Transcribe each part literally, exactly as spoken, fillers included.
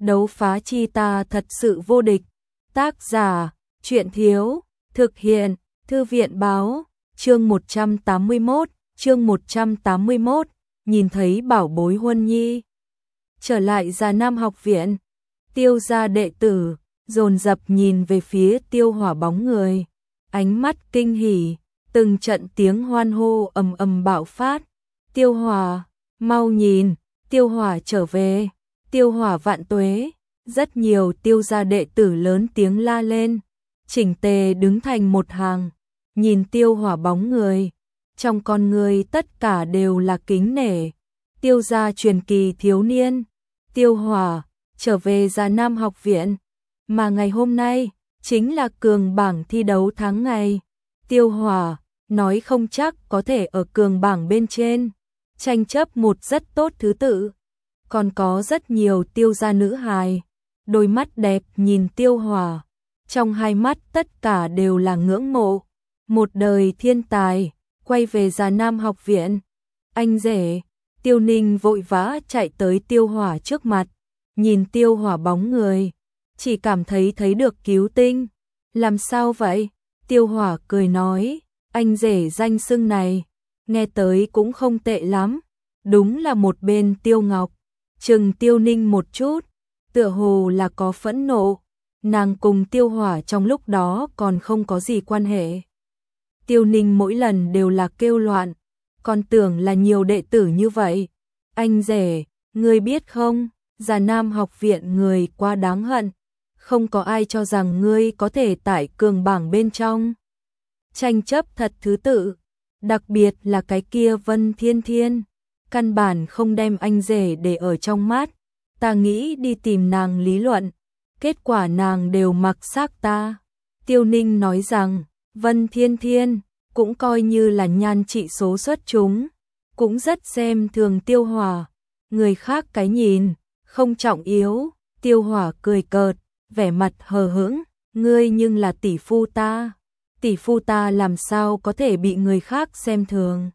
Đấu phá chi ta thật sự vô địch. Tác giả, Truyện Thiếu, thực hiện, Thư viện Báo, chương một trăm tám mươi mốt, chương một trăm tám mươi mốt, nhìn thấy bảo bối Huân Nhi. Trở lại Già Nam học viện, Tiêu gia đệ tử, dồn dập nhìn về phía Tiêu Hỏa bóng người, ánh mắt kinh hỉ, từng trận tiếng hoan hô ầm ầm bạo phát. Tiêu Hỏa, mau nhìn, Tiêu Hỏa trở về, Tiêu Hỏa vạn tuế. Rất nhiều Tiêu gia đệ tử lớn tiếng la lên, chỉnh tề đứng thành một hàng, nhìn Tiêu Hỏa bóng người, trong con người tất cả đều là kính nể. Tiêu gia truyền kỳ thiếu niên, Tiêu Hỏa, trở về Già Nam học viện, mà ngày hôm nay chính là cường bảng thi đấu tháng ngày. Tiêu Hỏa nói không chắc có thể ở cường bảng bên trên, tranh chấp một rất tốt thứ tự. Còn có rất nhiều Tiêu gia nữ hài, đôi mắt đẹp nhìn Tiêu Hỏa, trong hai mắt tất cả đều là ngưỡng mộ. Một đời thiên tài, quay về Già Nam học viện. Anh rể, Tiêu Ninh vội vã chạy tới Tiêu Hỏa trước mặt, nhìn Tiêu Hỏa bóng người, chỉ cảm thấy thấy được cứu tinh. Làm sao vậy? Tiêu Hỏa cười nói, anh rể danh xưng này, nghe tới cũng không tệ lắm. Đúng là một bên Tiêu Ngọc, chừng Tiêu Ninh một chút, tựa hồ là có phẫn nộ. Nàng cùng Tiêu Hỏa trong lúc đó còn không có gì quan hệ. Tiêu Ninh mỗi lần đều là kêu loạn, còn tưởng là nhiều đệ tử như vậy. Anh rể, ngươi biết không, Già Nam học viện người quá đáng hận, không có ai cho rằng ngươi có thể tại cường bảng bên trong tranh chấp thật thứ tự, đặc biệt là cái kia Vân Thiên Thiên, căn bản không đem anh rể để ở trong mắt. Ta nghĩ đi tìm nàng lý luận, kết quả nàng đều mặc xác ta. Tiêu Ninh nói rằng, Vân Thiên Thiên cũng coi như là nhan trị số xuất chúng, cũng rất xem thường Tiêu Hỏa, người khác cái nhìn không trọng yếu. Tiêu Hỏa cười cợt, vẻ mặt hờ hững, ngươi nhưng là tỷ phu ta, tỷ phu ta làm sao có thể bị người khác xem thường.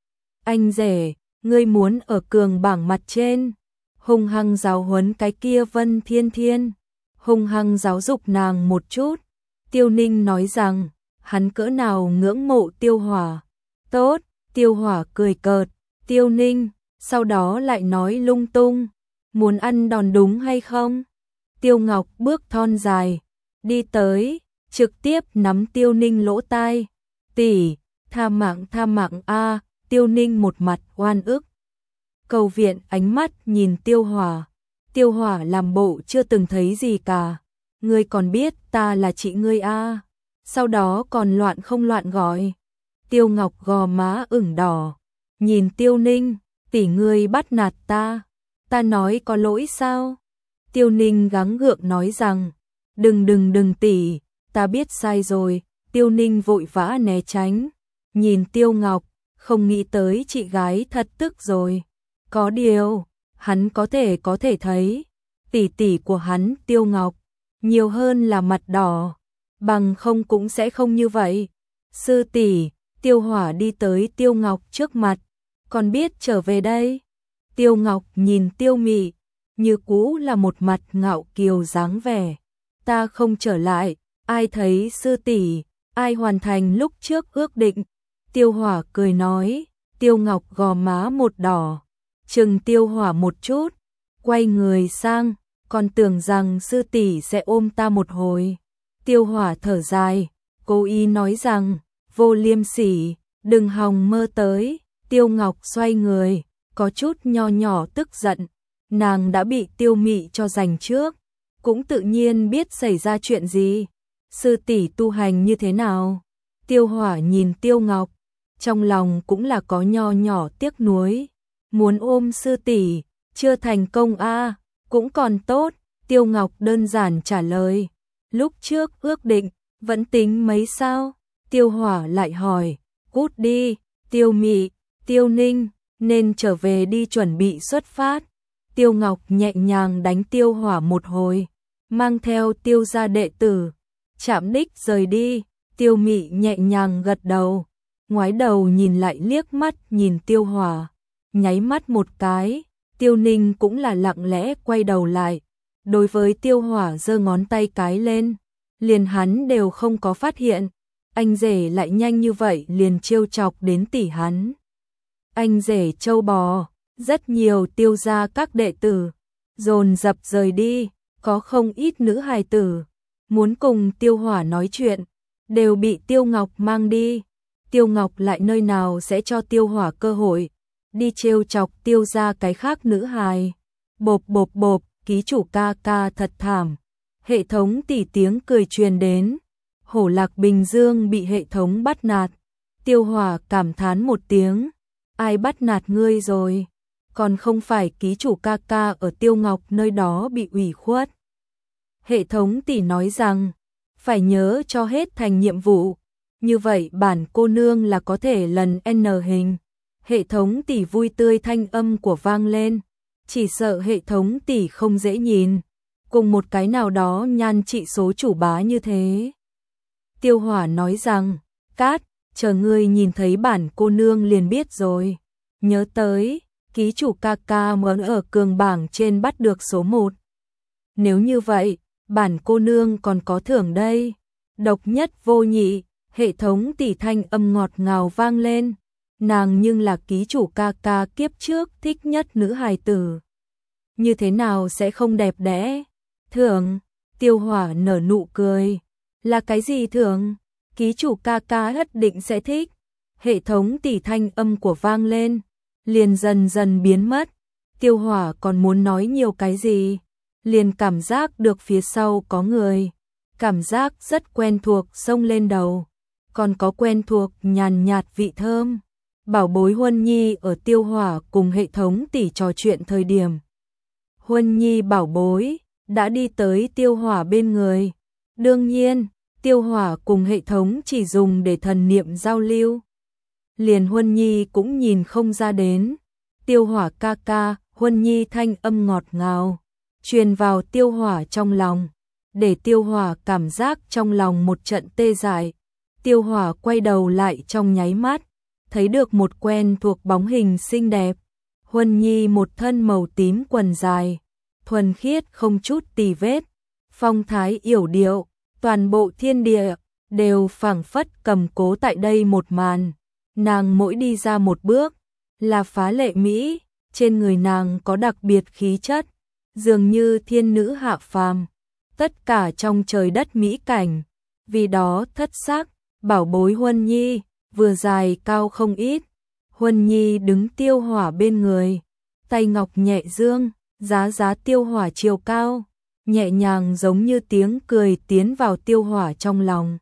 Anh rể, ngươi muốn ở cường bảng mặt trên, hung hăng giáo huấn cái kia Vân Thiên Thiên, hung hăng giáo dục nàng một chút. Tiêu Ninh nói rằng, hắn cỡ nào ngưỡng mộ Tiêu Hỏa. Tốt, Tiêu Hỏa cười cợt, Tiêu Ninh, sau đó lại nói lung tung, muốn ăn đòn đúng hay không? Tiêu Ngọc bước thon dài, đi tới, trực tiếp nắm Tiêu Ninh lỗ tai. Tỷ, tha mạng tha mạng a. Tiêu Ninh một mặt oan ức, cầu viện ánh mắt nhìn Tiêu Hỏa. Tiêu Hỏa làm bộ chưa từng thấy gì cả. Ngươi còn biết ta là chị ngươi a? Sau đó còn loạn không loạn gọi. Tiêu Ngọc gò má ửng đỏ, nhìn Tiêu Ninh, tỷ ngươi bắt nạt ta, ta nói có lỗi sao? Tiêu Ninh gắng gượng nói rằng, đừng đừng đừng tỷ, ta biết sai rồi. Tiêu Ninh vội vã né tránh, nhìn Tiêu Ngọc, không nghĩ tới chị gái thật tức rồi. Có điều, hắn có thể có thể thấy, tỷ tỷ của hắn Tiêu Ngọc, nhiều hơn là mặt đỏ, bằng không cũng sẽ không như vậy. Sư tỷ, Tiêu Hỏa đi tới Tiêu Ngọc trước mặt, còn biết trở về đây. Tiêu Ngọc nhìn Tiêu Mị, như cũ là một mặt ngạo kiều dáng vẻ. Ta không trở lại, ai thấy sư tỷ, ai hoàn thành lúc trước ước định. Tiêu Hỏa cười nói. Tiêu Ngọc gò má một đỏ, chừng Tiêu Hỏa một chút, quay người sang, còn tưởng rằng sư tỷ sẽ ôm ta một hồi. Tiêu Hỏa thở dài, cố ý nói rằng, vô liêm sỉ, đừng hòng mơ tới. Tiêu Ngọc xoay người, có chút nho nhỏ tức giận, nàng đã bị Tiêu Mị cho giành trước, cũng tự nhiên biết xảy ra chuyện gì. Sư tỷ tu hành như thế nào? Tiêu Hỏa nhìn Tiêu Ngọc, trong lòng cũng là có nho nhỏ tiếc nuối, muốn ôm sư tỷ, chưa thành công a. À, cũng còn tốt. Tiêu Ngọc đơn giản trả lời, lúc trước ước định, vẫn tính mấy sao? Tiêu Hỏa lại hỏi, cút đi. Tiêu Mị, Tiêu Ninh, nên trở về đi chuẩn bị xuất phát. Tiêu Ngọc nhẹ nhàng đánh Tiêu Hỏa một hồi, mang theo Tiêu gia đệ tử, chạm đích rời đi. Tiêu Mị nhẹ nhàng gật đầu, ngoái đầu nhìn lại liếc mắt nhìn Tiêu Hỏa, nháy mắt một cái. Tiêu Ninh cũng là lặng lẽ quay đầu lại, đối với Tiêu Hỏa giơ ngón tay cái lên, liền hắn đều không có phát hiện, anh rể lại nhanh như vậy liền trêu chọc đến tỷ hắn. Anh rể trâu bò, rất nhiều Tiêu gia các đệ tử dồn dập rời đi, có không ít nữ hài tử muốn cùng Tiêu Hỏa nói chuyện, đều bị Tiêu Ngọc mang đi. Tiêu Ngọc lại nơi nào sẽ cho Tiêu Hỏa cơ hội đi trêu chọc Tiêu gia cái khác nữ hài. Bộp bộp bộp, ký chủ ca ca thật thảm. Hệ thống tỉ tiếng cười truyền đến. Hổ Lạc Bình Dương bị hệ thống bắt nạt. Tiêu Hỏa cảm thán một tiếng. Ai bắt nạt ngươi rồi? Còn không phải ký chủ ca ca ở Tiêu Ngọc nơi đó bị ủy khuất. Hệ thống tỉ nói rằng, phải nhớ cho hết thành nhiệm vụ. Như vậy bản cô nương là có thể lần N hình. Hệ thống tỉ vui tươi thanh âm của vang lên. Chỉ sợ hệ thống tỉ không dễ nhìn. Cùng một cái nào đó nhan trị số chủ bá như thế. Tiêu Hỏa nói rằng, Cát, chờ ngươi nhìn thấy bản cô nương liền biết rồi. Nhớ tới, ký chủ ca ca muốn ở cường bảng trên bắt được số một. Nếu như vậy, bản cô nương còn có thưởng đây. Độc nhất vô nhị, hệ thống tỉ thanh âm ngọt ngào vang lên. Nàng nhưng là ký chủ ca ca kiếp trước thích nhất nữ hài tử. Như thế nào sẽ không đẹp đẽ? Thưởng, Tiêu Hỏa nở nụ cười. Là cái gì thưởng? Ký chủ ca ca nhất định sẽ thích. Hệ thống tỉ thanh âm của vang lên, liền dần dần biến mất. Tiêu Hỏa còn muốn nói nhiều cái gì, liền cảm giác được phía sau có người. Cảm giác rất quen thuộc xông lên đầu. Còn có quen thuộc nhàn nhạt vị thơm. Bảo bối Huân Nhi ở Tiêu Hỏa cùng hệ thống tỉ trò chuyện thời điểm. Huân Nhi bảo bối đã đi tới Tiêu Hỏa bên người. Đương nhiên, Tiêu Hỏa cùng hệ thống chỉ dùng để thần niệm giao lưu. Liền Huân Nhi cũng nhìn không ra đến. Tiêu Hỏa ca ca, Huân Nhi thanh âm ngọt ngào truyền vào Tiêu Hỏa trong lòng, để Tiêu Hỏa cảm giác trong lòng một trận tê dại. Tiêu Hỏa quay đầu lại trong nháy mắt, thấy được một quen thuộc bóng hình xinh đẹp. Huân Nhi một thân màu tím quần dài, thuần khiết không chút tì vết, phong thái yểu điệu, toàn bộ thiên địa đều phảng phất cầm cố tại đây một màn. Nàng mỗi đi ra một bước là phá lệ mỹ, trên người nàng có đặc biệt khí chất, dường như thiên nữ hạ phàm, tất cả trong trời đất mỹ cảnh. Vì đó thất sắc, bảo bối Huân Nhi vừa dài cao không ít. Huân Nhi đứng Tiêu Hỏa bên người, tay ngọc nhẹ dương, giá giá Tiêu Hỏa chiều cao, nhẹ nhàng giống như tiếng cười tiến vào Tiêu Hỏa trong lòng.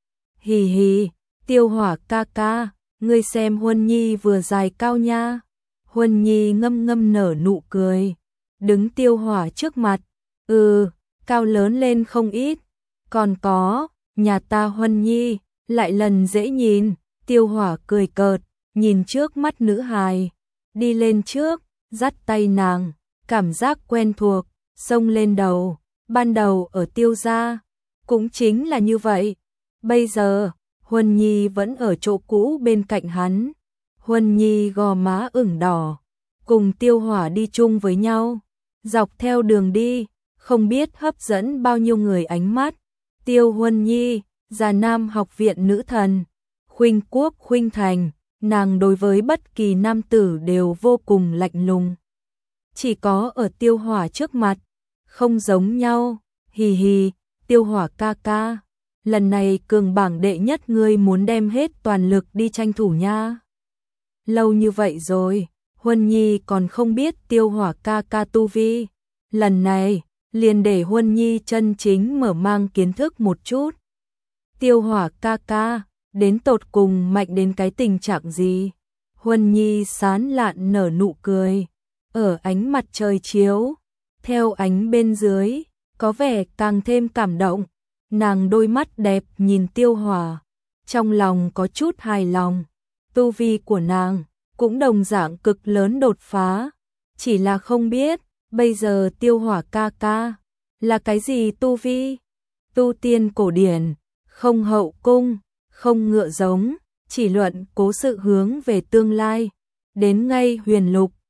Hì hì, Tiêu Hỏa ca ca, ngươi xem Huân Nhi vừa dài cao nha. Huân Nhi ngâm ngâm nở nụ cười, đứng Tiêu Hỏa trước mặt. Ừ, cao lớn lên không ít. Còn có, nhà ta Huân Nhi lại lần dễ nhìn. Tiêu Hỏa cười cợt, nhìn trước mắt nữ hài, đi lên trước, dắt tay nàng, cảm giác quen thuộc xông lên đầu. Ban đầu ở Tiêu gia cũng chính là như vậy. Bây giờ Huân Nhi vẫn ở chỗ cũ bên cạnh hắn. Huân Nhi gò má ửng đỏ, cùng Tiêu Hỏa đi chung với nhau, dọc theo đường đi, không biết hấp dẫn bao nhiêu người ánh mắt. Tiêu Huân Nhi, Già Nam học viện nữ thần, khuynh quốc khuynh thành, nàng đối với bất kỳ nam tử đều vô cùng lạnh lùng. Chỉ có ở Tiêu Hỏa trước mặt, không giống nhau. Hì hì, Tiêu Hỏa ca ca, lần này cường bảng đệ nhất ngươi muốn đem hết toàn lực đi tranh thủ nha. Lâu như vậy rồi, Huân Nhi còn không biết Tiêu Hỏa ca ca tu vi. Lần này, liền để Huân Nhi chân chính mở mang kiến thức một chút. Tiêu Hỏa ca ca, đến tột cùng mạnh đến cái tình trạng gì? Huân Nhi sán lạn nở nụ cười, ở ánh mặt trời chiếu, theo ánh bên dưới, có vẻ càng thêm cảm động. Nàng đôi mắt đẹp nhìn Tiêu Hỏa, trong lòng có chút hài lòng. Tu vi của nàng cũng đồng dạng cực lớn đột phá, chỉ là không biết bây giờ Tiêu Hỏa ca ca là cái gì tu vi. Tu tiên cổ điển, không hậu cung, không ngựa giống, chỉ luận cố sự hướng về tương lai, đến ngay huyền lục,